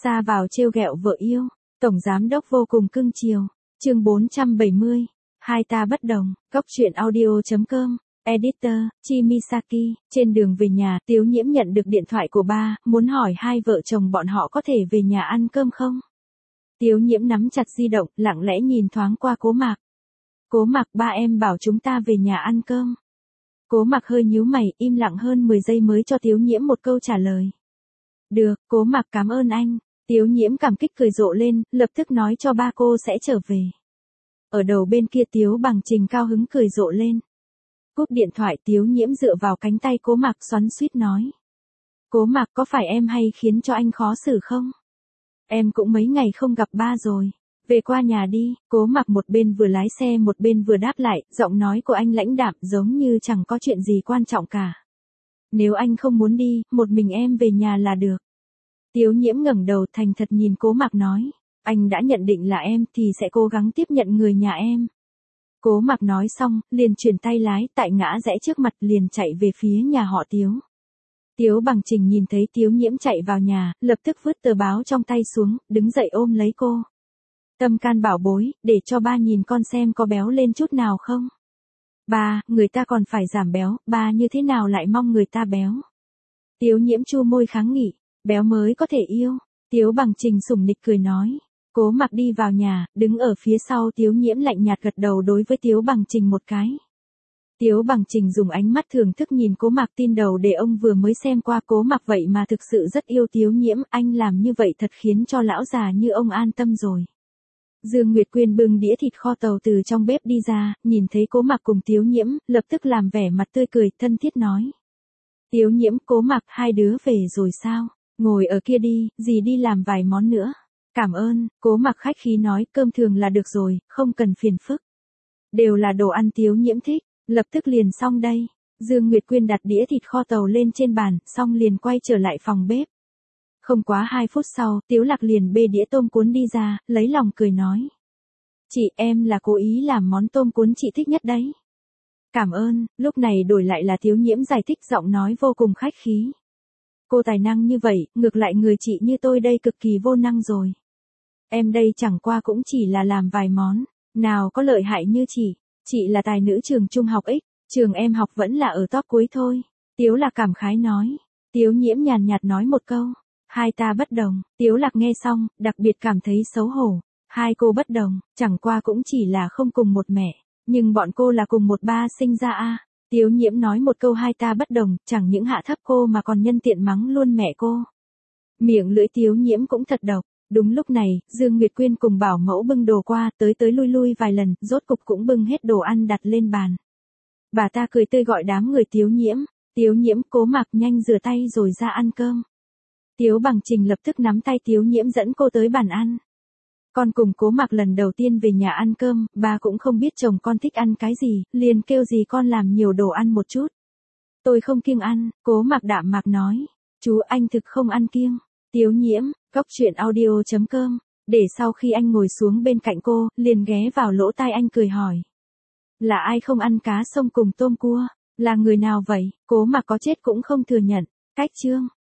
Xa vào trêu ghẹo vợ yêu, tổng giám đốc vô cùng cưng chiều. Chương 470. Hai ta bất đồng. Góc truyện audio.com. Editor, Chimisaki. Trên đường về nhà, Tiếu Nhiễm nhận được điện thoại của ba, muốn hỏi hai vợ chồng bọn họ có thể về nhà ăn cơm không? Tiếu Nhiễm nắm chặt di động, lặng lẽ nhìn thoáng qua Cố Mạc. Cố Mạc, ba em bảo chúng ta về nhà ăn cơm. Cố Mạc hơi nhíu mày, im lặng hơn 10 giây mới cho Tiếu Nhiễm một câu trả lời. Được, Cố Mạc cảm ơn anh. Tiếu Nhiễm cảm kích cười rộ lên, lập tức nói cho ba cô sẽ trở về. Ở đầu bên kia Tiếu Bằng Trình cao hứng cười rộ lên. Cúp điện thoại, Tiếu Nhiễm dựa vào cánh tay Cố Mạc xoắn xuýt nói. Cố Mạc, có phải em hay khiến cho anh khó xử không? Em cũng mấy ngày không gặp ba rồi. Về qua nhà đi. Cố Mạc một bên vừa lái xe một bên vừa đáp lại, giọng nói của anh lãnh đạm giống như chẳng có chuyện gì quan trọng cả. Nếu anh không muốn đi, một mình em về nhà là được. Tiếu Nhiễm ngẩng đầu thành thật nhìn Cố Mạc nói. Anh đã nhận định là em thì sẽ cố gắng tiếp nhận người nhà em. Cố Mạc nói xong, liền chuyển tay lái, tại ngã rẽ trước mặt liền chạy về phía nhà họ Tiếu. Tiếu Bằng Trình nhìn thấy Tiếu Nhiễm chạy vào nhà, lập tức vứt tờ báo trong tay xuống, đứng dậy ôm lấy cô. Tâm can bảo bối, để cho ba nhìn con xem có béo lên chút nào không. Ba, người ta còn phải giảm béo, ba như thế nào lại mong người ta béo. Tiếu Nhiễm chu môi kháng nghị, béo mới có thể yêu. Tiếu Bằng Trình sủng nịch cười nói. Cố Mạc đi vào nhà, đứng ở phía sau Tiếu Nhiễm lạnh nhạt gật đầu đối với Tiếu Bằng Trình một cái. Tiếu Bằng Trình dùng ánh mắt thưởng thức nhìn Cố Mạc, tin đầu để ông vừa mới xem qua Cố Mạc vậy mà thực sự rất yêu Tiếu Nhiễm, anh làm như vậy thật khiến cho lão già như ông an tâm rồi. Dương Nguyệt Quyên bưng đĩa thịt kho tàu từ trong bếp đi ra, nhìn thấy Cố Mạc cùng Tiếu Nhiễm, lập tức làm vẻ mặt tươi cười, thân thiết nói. Tiếu Nhiễm, Cố Mạc, hai đứa về rồi sao? Ngồi ở kia đi, dì đi làm vài món nữa. Cảm ơn, Cố Mạc khách khí nói, cơm thường là được rồi, không cần phiền phức. Đều là đồ ăn Tiếu Nhiễm thích, lập tức liền xong đây. Dương Nguyệt Quyên đặt đĩa thịt kho tàu lên trên bàn, xong liền quay trở lại phòng bếp. Không quá 2 phút sau, Tiếu Lạc liền bê đĩa tôm cuốn đi ra, lấy lòng cười nói. Chị, em là cố ý làm món tôm cuốn chị thích nhất đấy. Cảm ơn, lúc này đổi lại là Tiếu Nhiễm giải thích, giọng nói vô cùng khách khí. Cô tài năng như vậy, ngược lại người chị như tôi đây cực kỳ vô năng rồi. Em đây chẳng qua cũng chỉ là làm vài món, nào có lợi hại như chị là tài nữ trường trung học X, trường em học vẫn là ở top cuối thôi. Tiếu Lạc cảm khái nói. Tiếu Nhiễm nhàn nhạt nói một câu. Hai ta bất đồng. Tiếu Lạc nghe xong, đặc biệt cảm thấy xấu hổ. Hai cô bất đồng, chẳng qua cũng chỉ là không cùng một mẹ, nhưng bọn cô là cùng một ba sinh ra a. Tiếu Nhiễm nói một câu hai ta bất đồng, chẳng những hạ thấp cô mà còn nhân tiện mắng luôn mẹ cô. Miệng lưỡi Tiếu Nhiễm cũng thật độc. Đúng lúc này, Dương Nguyệt Quyên cùng bảo mẫu bưng đồ qua, tới lui lui vài lần, rốt cục cũng bưng hết đồ ăn đặt lên bàn. Bà ta cười tươi gọi đám người Tiếu Nhiễm. Tiếu Nhiễm, Cố Mạc, nhanh rửa tay rồi ra ăn cơm. Tiếu Bằng Trình lập tức nắm tay Tiếu Nhiễm dẫn cô tới bàn ăn. Con cùng Cố Mạc lần đầu tiên về nhà ăn cơm, bà cũng không biết chồng con thích ăn cái gì, liền kêu gì con làm nhiều đồ ăn một chút. Tôi không kiêng ăn, Cố Mạc đạm mạc nói. Chú anh thực không ăn kiêng. Tiếu Nhiễm, góc truyện audio.com, để sau khi anh ngồi xuống bên cạnh cô, liền ghé vào lỗ tai anh cười hỏi. Là ai không ăn cá sông cùng tôm cua? Là người nào vậy? Cố Mạc có chết cũng không thừa nhận. Cách chương.